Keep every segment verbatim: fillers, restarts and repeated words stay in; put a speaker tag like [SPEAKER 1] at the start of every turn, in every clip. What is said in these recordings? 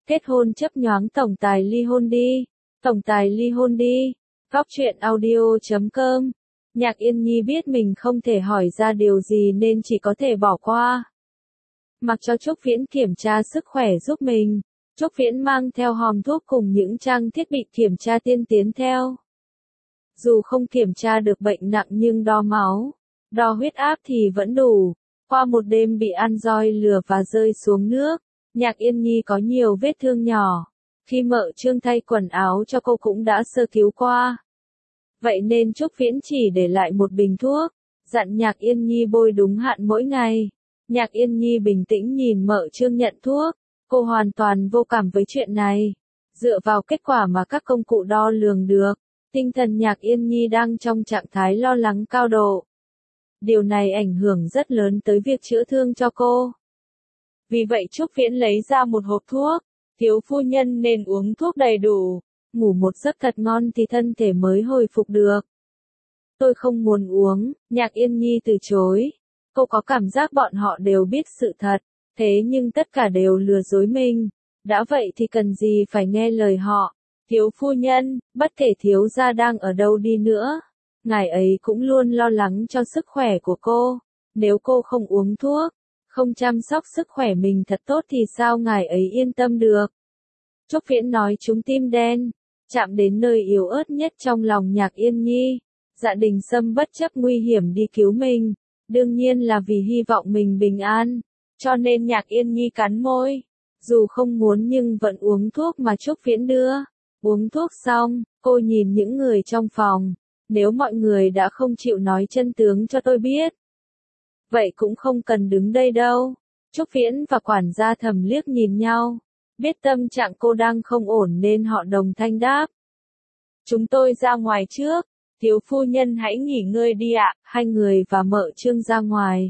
[SPEAKER 1] Kết hôn chấp nhoáng tổng tài ly hôn đi. Tổng tài ly hôn đi. Góc truyện audio chấm com. Nhạc Yên Nhi biết mình không thể hỏi ra điều gì nên chỉ có thể bỏ qua. Mặc cho Trúc Viễn kiểm tra sức khỏe giúp mình. Trúc Viễn mang theo hòm thuốc cùng những trang thiết bị kiểm tra tiên tiến theo. Dù không kiểm tra được bệnh nặng nhưng đo máu, đo huyết áp thì vẫn đủ. Qua một đêm bị ăn roi lừa và rơi xuống nước, Nhạc Yên Nhi có nhiều vết thương nhỏ. Khi Mợ Trương thay quần áo cho cô cũng đã sơ cứu qua. Vậy nên Trúc Viễn chỉ để lại một bình thuốc, dặn Nhạc Yên Nhi bôi đúng hạn mỗi ngày. Nhạc Yên Nhi bình tĩnh nhìn Mợ Trương nhận thuốc, cô hoàn toàn vô cảm với chuyện này. Dựa vào kết quả mà các công cụ đo lường được, tinh thần Nhạc Yên Nhi đang trong trạng thái lo lắng cao độ. Điều này ảnh hưởng rất lớn tới việc chữa thương cho cô. Vì vậy Trúc Viễn lấy ra một hộp thuốc, thiếu phu nhân nên uống thuốc đầy đủ, ngủ một giấc thật ngon thì thân thể mới hồi phục được. Tôi không muốn uống, Nhạc Yên Nhi từ chối. Cô có cảm giác bọn họ đều biết sự thật, thế nhưng tất cả đều lừa dối mình. Đã vậy thì cần gì phải nghe lời họ. Thiếu phu nhân, bất kể thiếu gia đang ở đâu đi nữa, ngài ấy cũng luôn lo lắng cho sức khỏe của cô. Nếu cô không uống thuốc, không chăm sóc sức khỏe mình thật tốt thì sao ngài ấy yên tâm được. Trúc Viễn nói trúng tim đen, chạm đến nơi yếu ớt nhất trong lòng Nhạc Yên Nhi. Dạ Đình Sâm bất chấp nguy hiểm đi cứu mình, đương nhiên là vì hy vọng mình bình an, cho nên Nhạc Yên Nhi cắn môi. Dù không muốn nhưng vẫn uống thuốc mà Trúc Viễn đưa. Uống thuốc xong, cô nhìn những người trong phòng. Nếu mọi người đã không chịu nói chân tướng cho tôi biết, vậy cũng không cần đứng đây đâu. Trúc Viễn và quản gia Thẩm liếc nhìn nhau. Biết tâm trạng cô đang không ổn nên họ đồng thanh đáp. Chúng tôi ra ngoài trước. Thiếu phu nhân hãy nghỉ ngơi đi ạ. Hai người và Mợ Trương ra ngoài.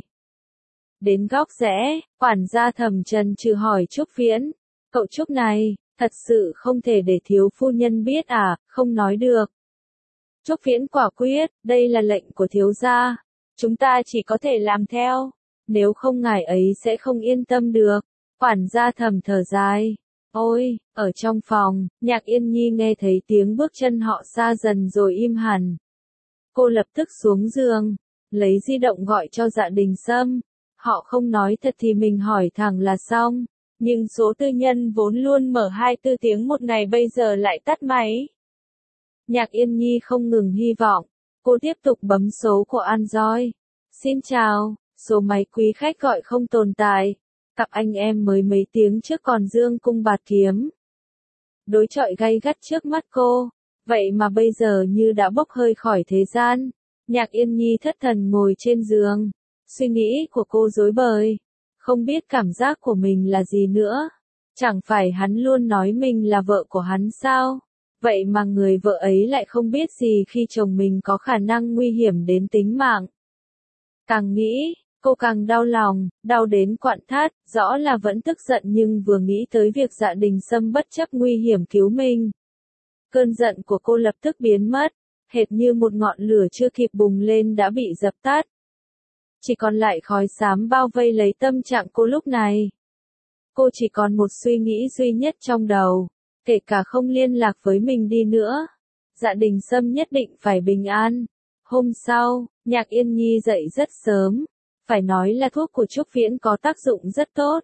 [SPEAKER 1] Đến góc rẽ, quản gia Thẩm trần trừ hỏi Trúc Viễn. Cậu Trúc này, thật sự không thể để thiếu phu nhân biết à, không nói được. Trúc Viễn quả quyết, đây là lệnh của thiếu gia. Chúng ta chỉ có thể làm theo. Nếu không ngài ấy sẽ không yên tâm được. Quản gia Thẩm thở dài. Ôi, ở trong phòng, Nhạc Yên Nhi nghe thấy tiếng bước chân họ xa dần rồi im hẳn. Cô lập tức xuống giường, lấy di động gọi cho Dạ Đình Sâm. Họ không nói thật thì mình hỏi thẳng là xong. Nhưng số tư nhân vốn luôn mở hai mươi bốn tiếng một ngày bây giờ lại tắt máy. Nhạc Yên Nhi không ngừng hy vọng. Cô tiếp tục bấm số của Android. Xin chào, số máy quý khách gọi không tồn tại. Cặp anh em mới mấy tiếng trước còn dương cung bạt kiếm. Đối chọi gay gắt trước mắt cô. Vậy mà bây giờ như đã bốc hơi khỏi thế gian. Nhạc Yên Nhi thất thần ngồi trên giường. Suy nghĩ của cô rối bời. Không biết cảm giác của mình là gì nữa. Chẳng phải hắn luôn nói mình là vợ của hắn sao? Vậy mà người vợ ấy lại không biết gì khi chồng mình có khả năng nguy hiểm đến tính mạng. Càng nghĩ, cô càng đau lòng, đau đến quặn thắt, rõ là vẫn tức giận nhưng vừa nghĩ tới việc Dạ Đình Sâm bất chấp nguy hiểm cứu mình. Cơn giận của cô lập tức biến mất, hệt như một ngọn lửa chưa kịp bùng lên đã bị dập tắt. Chỉ còn lại khói xám bao vây lấy tâm trạng cô lúc này. Cô chỉ còn một suy nghĩ duy nhất trong đầu, kể cả không liên lạc với mình đi nữa. Dạ Đình Sâm nhất định phải bình an. Hôm sau, Nhạc Yên Nhi dậy rất sớm. Phải nói là thuốc của Trúc Viễn có tác dụng rất tốt.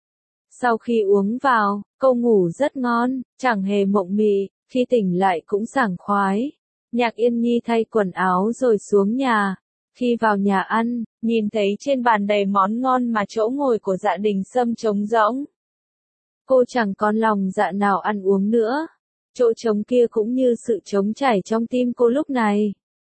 [SPEAKER 1] Sau khi uống vào, cô ngủ rất ngon, chẳng hề mộng mị, khi tỉnh lại cũng sảng khoái. Nhạc Yên Nhi thay quần áo rồi xuống nhà. Khi vào nhà ăn, nhìn thấy trên bàn đầy món ngon mà chỗ ngồi của Dạ Đình Sâm trống rỗng. Cô chẳng còn lòng dạ nào ăn uống nữa. Chỗ trống kia cũng như sự trống trải trong tim cô lúc này.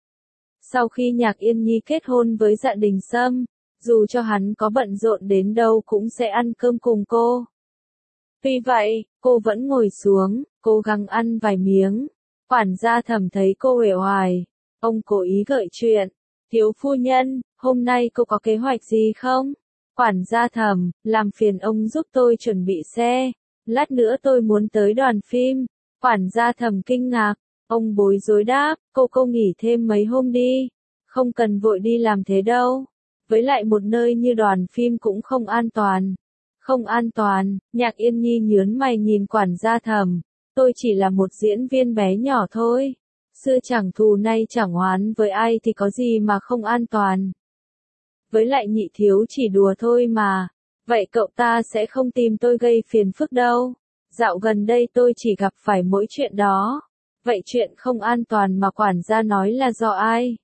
[SPEAKER 1] Sau khi Nhạc Yên Nhi kết hôn với Dạ Đình Sâm, dù cho hắn có bận rộn đến đâu cũng sẽ ăn cơm cùng cô. Tuy vậy, cô vẫn ngồi xuống, cố gắng ăn vài miếng. Quản gia Thẩm thấy cô uể oải. Ông cố ý gợi chuyện. Thiếu phu nhân, hôm nay cô có kế hoạch gì không? Quản gia Thẩm, làm phiền ông giúp tôi chuẩn bị xe. Lát nữa tôi muốn tới đoàn phim. Quản gia Thẩm kinh ngạc. Ông bối rối đáp, cô cô nghỉ thêm mấy hôm đi. Không cần vội đi làm thế đâu. Với lại một nơi như đoàn phim cũng không an toàn. Không an toàn, Nhạc Yên Nhi nhớn mày nhìn quản gia Thẩm, tôi chỉ là một diễn viên bé nhỏ thôi. Xưa chẳng thù nay chẳng oán với ai thì có gì mà không an toàn. Với lại Nhị thiếu chỉ đùa thôi mà, vậy cậu ta sẽ không tìm tôi gây phiền phức đâu. Dạo gần đây tôi chỉ gặp phải mỗi chuyện đó. Vậy chuyện không an toàn mà quản gia nói là do ai?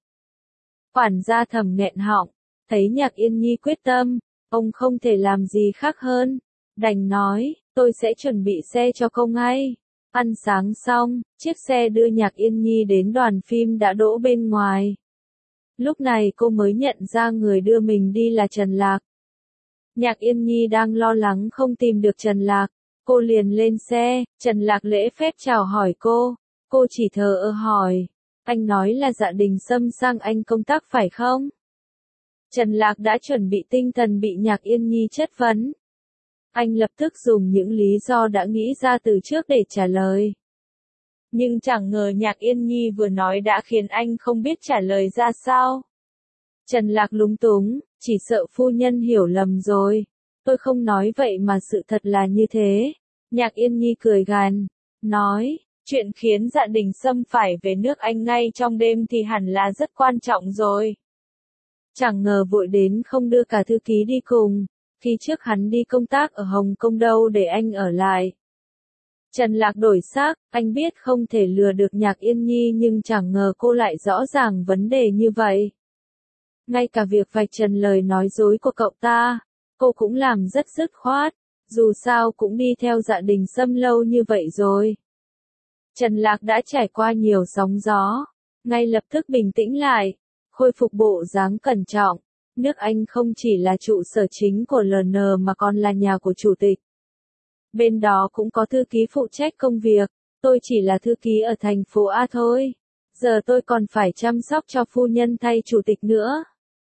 [SPEAKER 1] Quản gia Thẩm nghẹn họng, thấy Nhạc Yên Nhi quyết tâm, ông không thể làm gì khác hơn. Đành nói, tôi sẽ chuẩn bị xe cho cô ngay. Ăn sáng xong, chiếc xe đưa Nhạc Yên Nhi đến đoàn phim đã đỗ bên ngoài. Lúc này cô mới nhận ra người đưa mình đi là Trần Lạc. Nhạc Yên Nhi đang lo lắng không tìm được Trần Lạc. Cô liền lên xe, Trần Lạc lễ phép chào hỏi cô. Cô chỉ thờ ơ hỏi, anh nói là Dạ Đình Sâm sang anh công tác phải không? Trần Lạc đã chuẩn bị tinh thần bị Nhạc Yên Nhi chất vấn. Anh lập tức dùng những lý do đã nghĩ ra từ trước để trả lời. Nhưng chẳng ngờ Nhạc Yên Nhi vừa nói đã khiến anh không biết trả lời ra sao. Trần Lạc lúng túng, chỉ sợ phu nhân hiểu lầm rồi. Tôi không nói vậy mà sự thật là như thế. Nhạc Yên Nhi cười gằn, nói, chuyện khiến Dạ Đình Sâm phải về nước Anh ngay trong đêm thì hẳn là rất quan trọng rồi. Chẳng ngờ vội đến không đưa cả thư ký đi cùng. Khi trước hắn đi công tác ở Hồng Kông đâu để anh ở lại. Trần Lạc đổi sắc, anh biết không thể lừa được Nhạc Yên Nhi nhưng chẳng ngờ cô lại rõ ràng vấn đề như vậy. Ngay cả việc vạch trần lời nói dối của cậu ta, cô cũng làm rất dứt khoát, dù sao cũng đi theo Dạ Đình Sâm lâu như vậy rồi. Trần Lạc đã trải qua nhiều sóng gió, ngay lập tức bình tĩnh lại, khôi phục bộ dáng cẩn trọng. Nước Anh không chỉ là trụ sở chính của lờ en mà còn là nhà của chủ tịch. Bên đó cũng có thư ký phụ trách công việc, tôi chỉ là thư ký ở thành phố A thôi. Giờ tôi còn phải chăm sóc cho phu nhân thay chủ tịch nữa.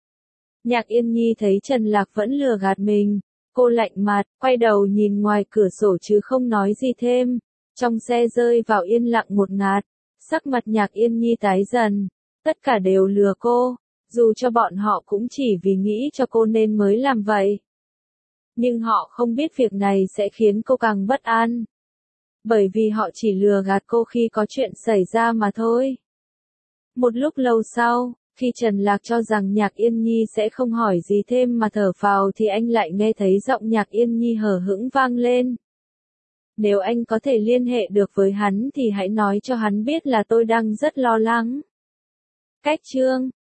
[SPEAKER 1] Nhạc Yên Nhi thấy Trần Lạc vẫn lừa gạt mình, cô lạnh mặt, quay đầu nhìn ngoài cửa sổ chứ không nói gì thêm. Trong xe rơi vào yên lặng một ngạt, sắc mặt Nhạc Yên Nhi tái dần, tất cả đều lừa cô. Dù cho bọn họ cũng chỉ vì nghĩ cho cô nên mới làm vậy. Nhưng họ không biết việc này sẽ khiến cô càng bất an. Bởi vì họ chỉ lừa gạt cô khi có chuyện xảy ra mà thôi. Một lúc lâu sau, khi Trần Lạc cho rằng Nhạc Yên Nhi sẽ không hỏi gì thêm mà thở phào thì anh lại nghe thấy giọng Nhạc Yên Nhi hờ hững vang lên. Nếu anh có thể liên hệ được với hắn thì hãy nói cho hắn biết là tôi đang rất lo lắng. Cách chương